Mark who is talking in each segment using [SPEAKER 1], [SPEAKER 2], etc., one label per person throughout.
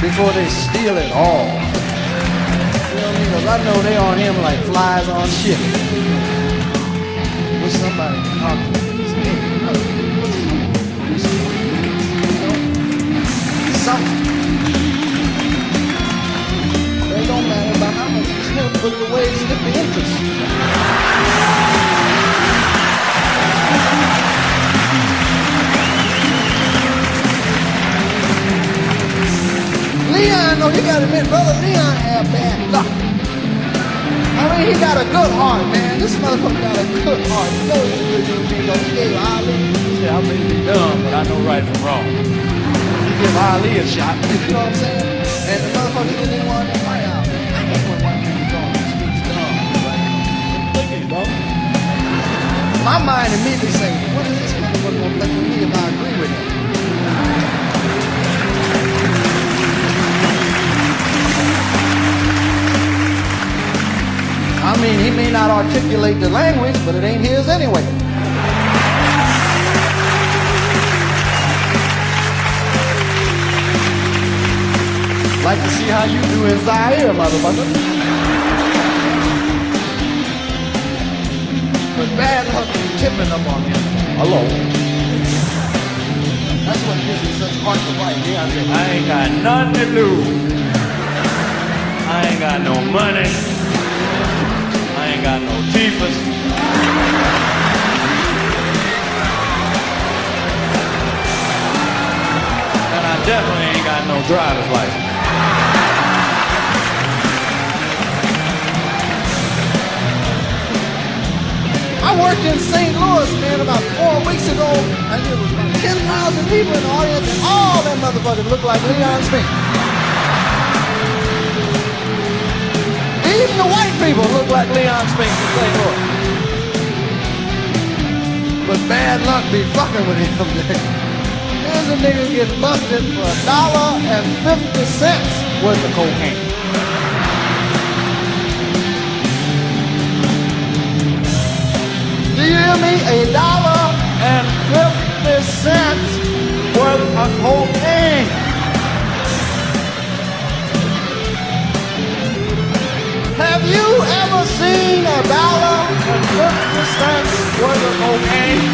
[SPEAKER 1] before they steal it all. You know what I mean? 'Cause I know they on him like flies on shit. Wish somebody could talk to me. Something. It don't matter about how much you smoke, but the way it's the interest. Leon, no, you gotta admit, brother Leon had bad luck. I mean, he got a good heart, man. This motherfucker got a good heart. He knows he's a good human being. He gave Ali. Yeah, I may be dumb, but I know right from wrong. He give Ali a shot. You know what I'm saying? And the motherfucker didn't want to fight out. I hate when white people don't speak dumb. Look at you, bro. My mind immediately say, what is this motherfucker gonna think with me if I agree with him? I mean, he may not articulate the language, but it ain't his anyway. Like to see how you do in Zaire, motherfucker. But bad luck is tipping up on him. Hello. That's what gives me such heart to fight.
[SPEAKER 2] I ain't got nothing to lose. I ain't got no money. I ain't got no teethers. And I definitely ain't got no driver's license.
[SPEAKER 1] I worked in St. Louis, man, about 4 weeks ago, and there was about 10,000 people in the audience, and all them motherfuckers look like Leon Spink. Even the white people look like Leon Spink in St. Louis. But bad luck be fucking with him, nigga. Here's a nigga get busted for $1.50 worth of cocaine. Do you hear me? $1.50 worth of cocaine. Have you ever seen $1.50 worth of cocaine?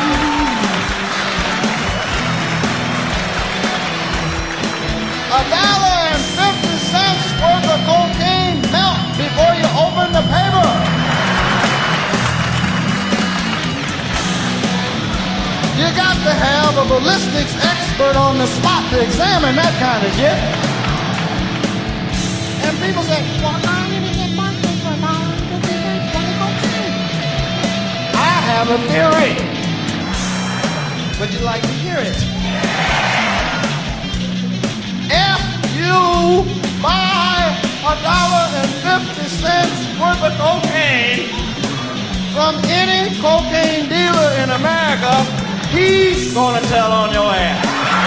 [SPEAKER 1] $1.50 worth of cocaine melt before you open the paper. You got to have a ballistics expert on the spot to examine that kind of shit. And people say, well, how did it get busted for $1.50 worth of cocaine? I have a theory. Would you like to hear it? If you buy $1.50 worth of cocaine from any cocaine dealer in America, he's gonna tell on your ass.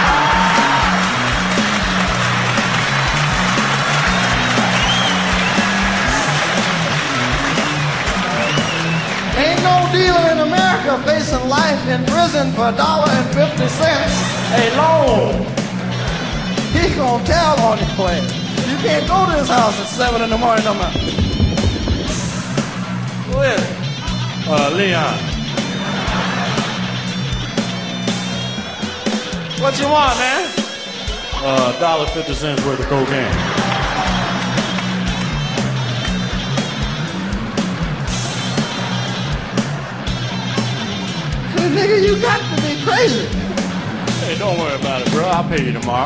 [SPEAKER 1] Ain't no dealer in America facing life in prison for $1.50 alone. He gonna tell on your ass. You can't go to his house at 7 in the morning no more. Who is it?
[SPEAKER 2] Leon.
[SPEAKER 1] What you want, man?
[SPEAKER 2] $1.50 worth of cocaine.
[SPEAKER 1] Nigga, you got to be crazy.
[SPEAKER 2] Hey, don't worry about it, bro. I'll pay you tomorrow.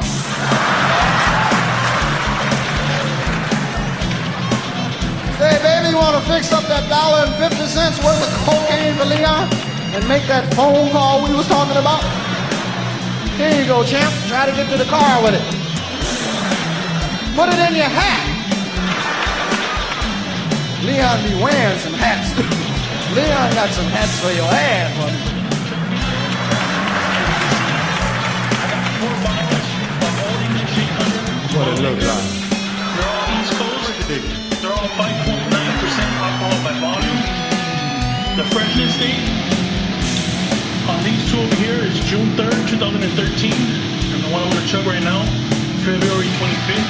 [SPEAKER 1] Say, baby, you want to fix up that $1.50 worth of cocaine for Leon and make that phone call we was talking about? Here you go, champ. Try to get to the car with it. Put it in your hat. Leon be wearing some hats. Leon got some hats for your ass, buddy.
[SPEAKER 2] What it look like?
[SPEAKER 3] They're all East Coast. They're all 5.9% alcohol by volume. The freshness date on these two over here is June 3rd, 2013. And the one I'm going to chug right now, February 25th,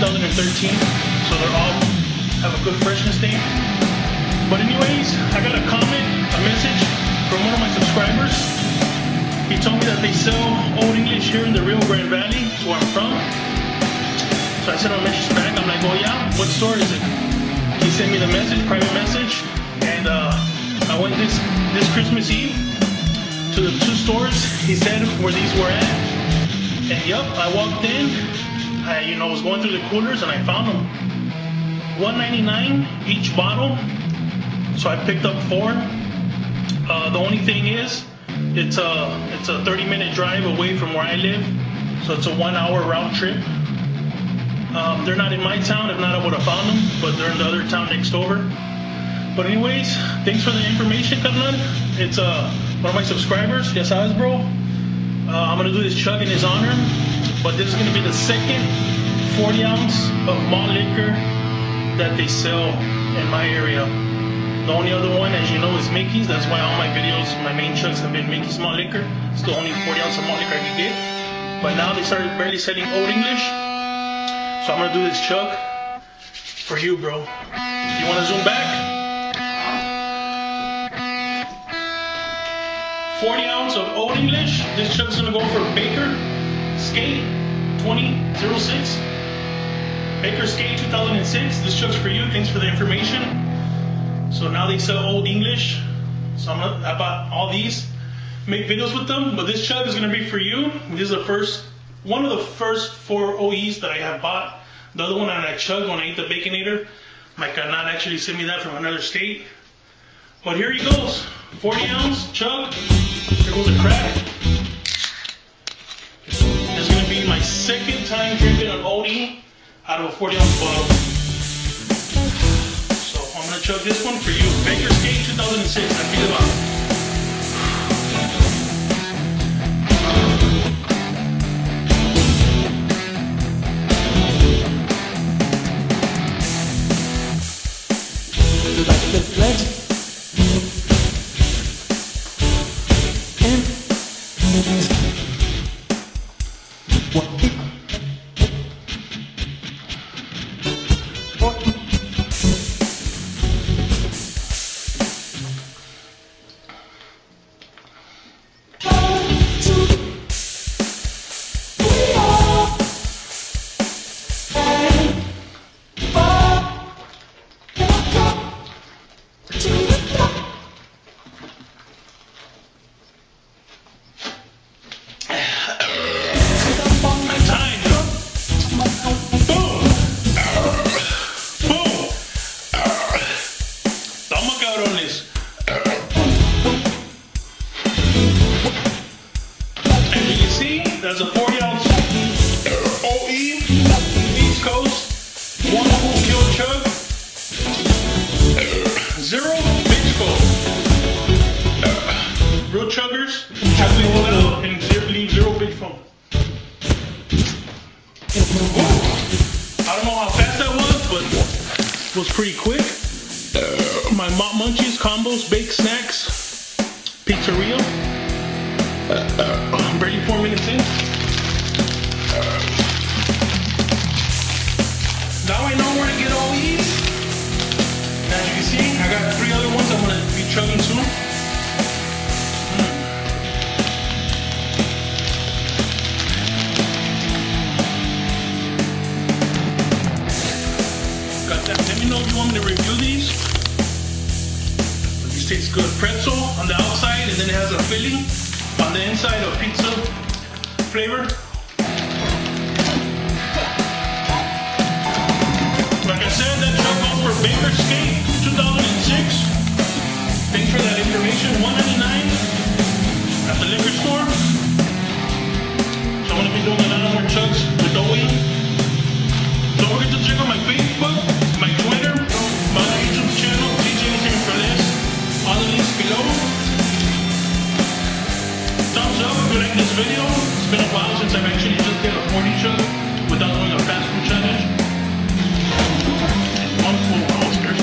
[SPEAKER 3] 2013, so they're all have a good freshness date. But anyways, I got a comment, a message from one of my subscribers. He told me that they sell Old English here in the Rio Grande Valley, where I'm from. So I sent him a message back. I'm like, oh yeah, what store is it? He sent me the message, private message, and I went this Christmas Eve to the two stores he said where these were at. And yup, I walked in, I was going through the coolers and I found them. $1.99 each bottle. So I picked up 4. The only thing is, it's a 30-minute drive away from where I live. So it's a 1-hour round trip. They're not in my town. If not, I would have found them, but they're in the other town next over. But anyways, thanks for the information, carnal. It's one of my subscribers. Ya sabes, bro. I'm gonna do this chug in his honor, but this is gonna be the second 40 ounce of malt liquor that they sell in my area. The only other one, as you know, is Mickey's. That's why all my videos, my main chugs have been Mickey's malt liquor. It's the only 40 ounce of malt liquor I can get. But now they started barely selling Old English. So I'm gonna do this chug for you, bro. You wanna zoom back? 40 ounce of Old English. This chug's gonna go for Baker Skate 2006. Baker Skate 2006. This chug's for you. Thanks for the information. So now they sell Old English. So I bought all these, make videos with them. But this chug is gonna be for you. This is one of the first 4 OEs that I have bought. The other one I chugged when I ate the Baconator. My carnal actually sent me that from another state. But here he goes. 40 ounce chug. Here goes a crack. It's gonna be my second time drinking an oldie out of a 40 ounce bottle. So I'm gonna chug this one for you. Baker Skate 2006. I feel about it.
[SPEAKER 4] Like the legend
[SPEAKER 3] That's a 40 ounce OE, East Coast, 1 full kill chug, 0 bitch foam. Real chuggers, chug it all out and leave 0 bitch foam. I don't know how fast that was, but it was pretty quick. My Mont Munchies, combos, baked snacks, pizzeria. I'm barely 4 minutes in. Now I know where to get all these. As you can see, I got 3 other ones I'm going to be chugging soon. Got that. Let me know if you want me to review these. These taste good. Pretzel on the outside, and then it has a filling on the inside of pizza flavor. Like I said, that chug goes for Baker Skate 2006. Thanks for that information. $1.99 at the liquor store. So I'm gonna be doing a lot more chugs with OE. Don't forget to check out my Facebook, my Twitter, my YouTube channel, DJ Anything for Less. All the links below. Thumbs up if you like this video. It's been a while since I've actually just did a 40 chug without doing a fast food challenge. And 1 full coaster.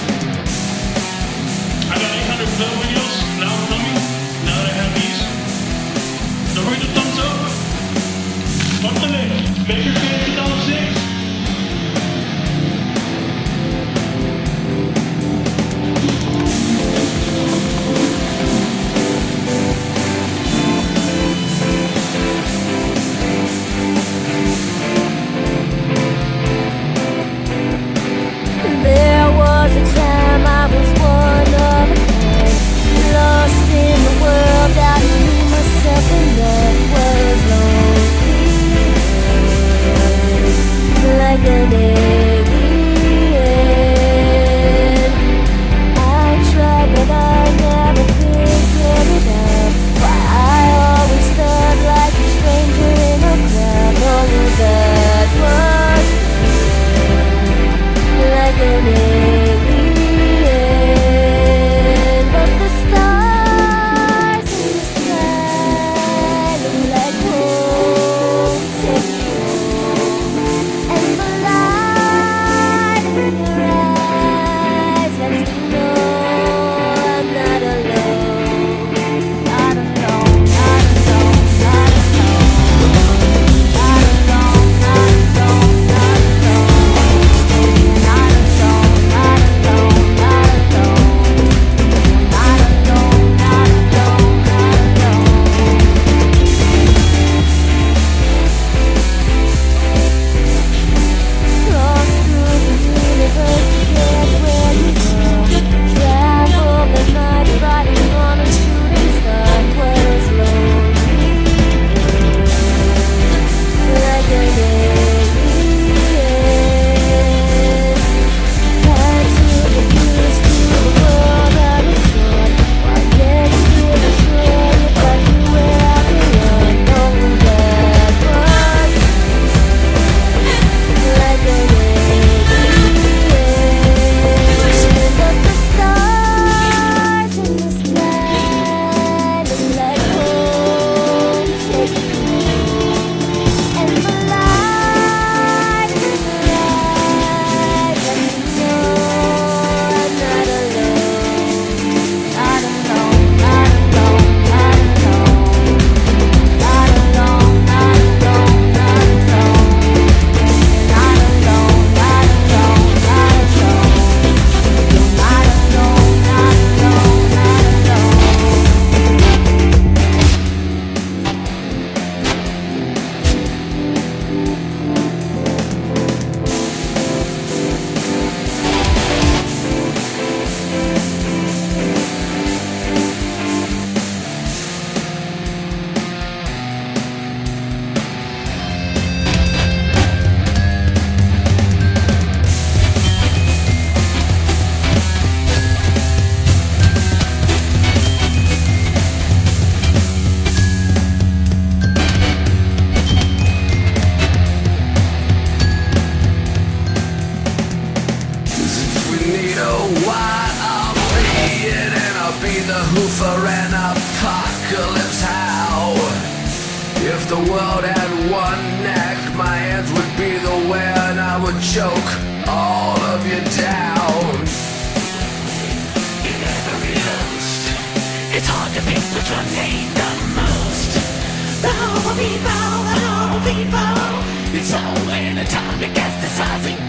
[SPEAKER 3] I got 800 plus videos now coming, now that I have these. Don't forget to thumbs up. Póntale, Baker Skate 2006.
[SPEAKER 4] neck, my hands would be the way, and I would choke all of you down. In every host, it's hard to pick which one hate the most. The whole people, it's all in atomic aestheticizing.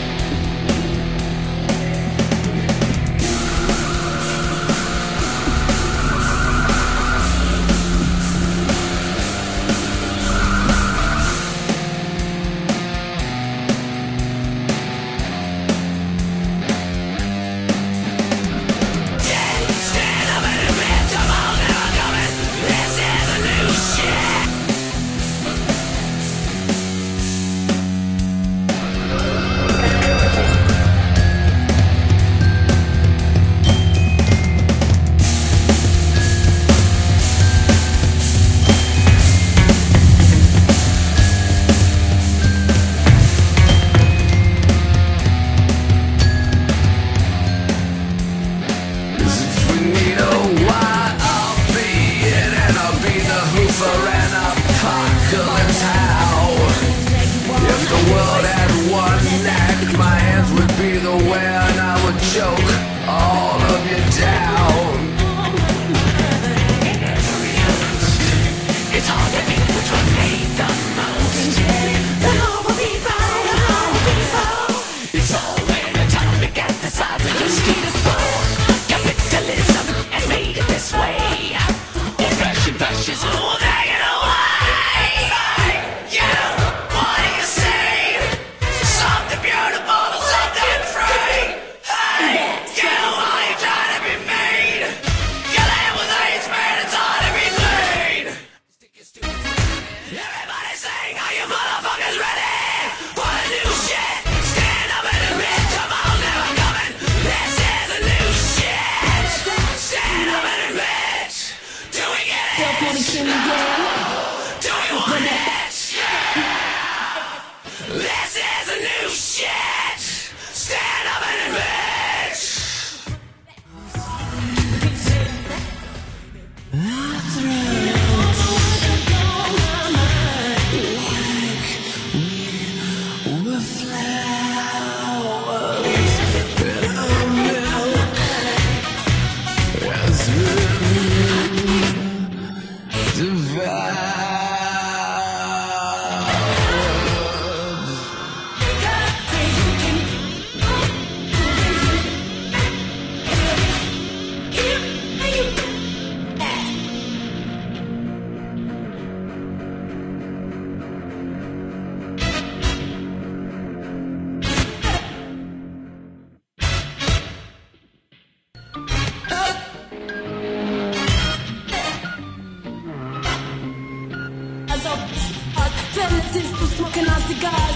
[SPEAKER 5] Smoking our cigars.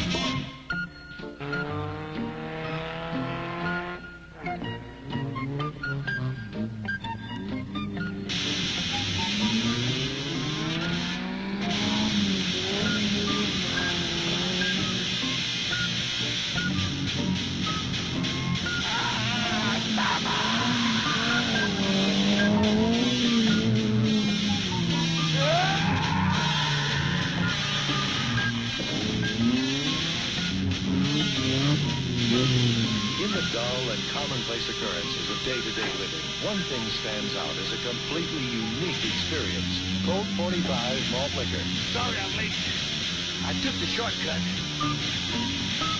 [SPEAKER 6] Commonplace occurrences of day-to-day living, one thing stands out as a completely unique experience. Colt 45 malt liquor.
[SPEAKER 7] Sorry I'm late. I took the shortcut.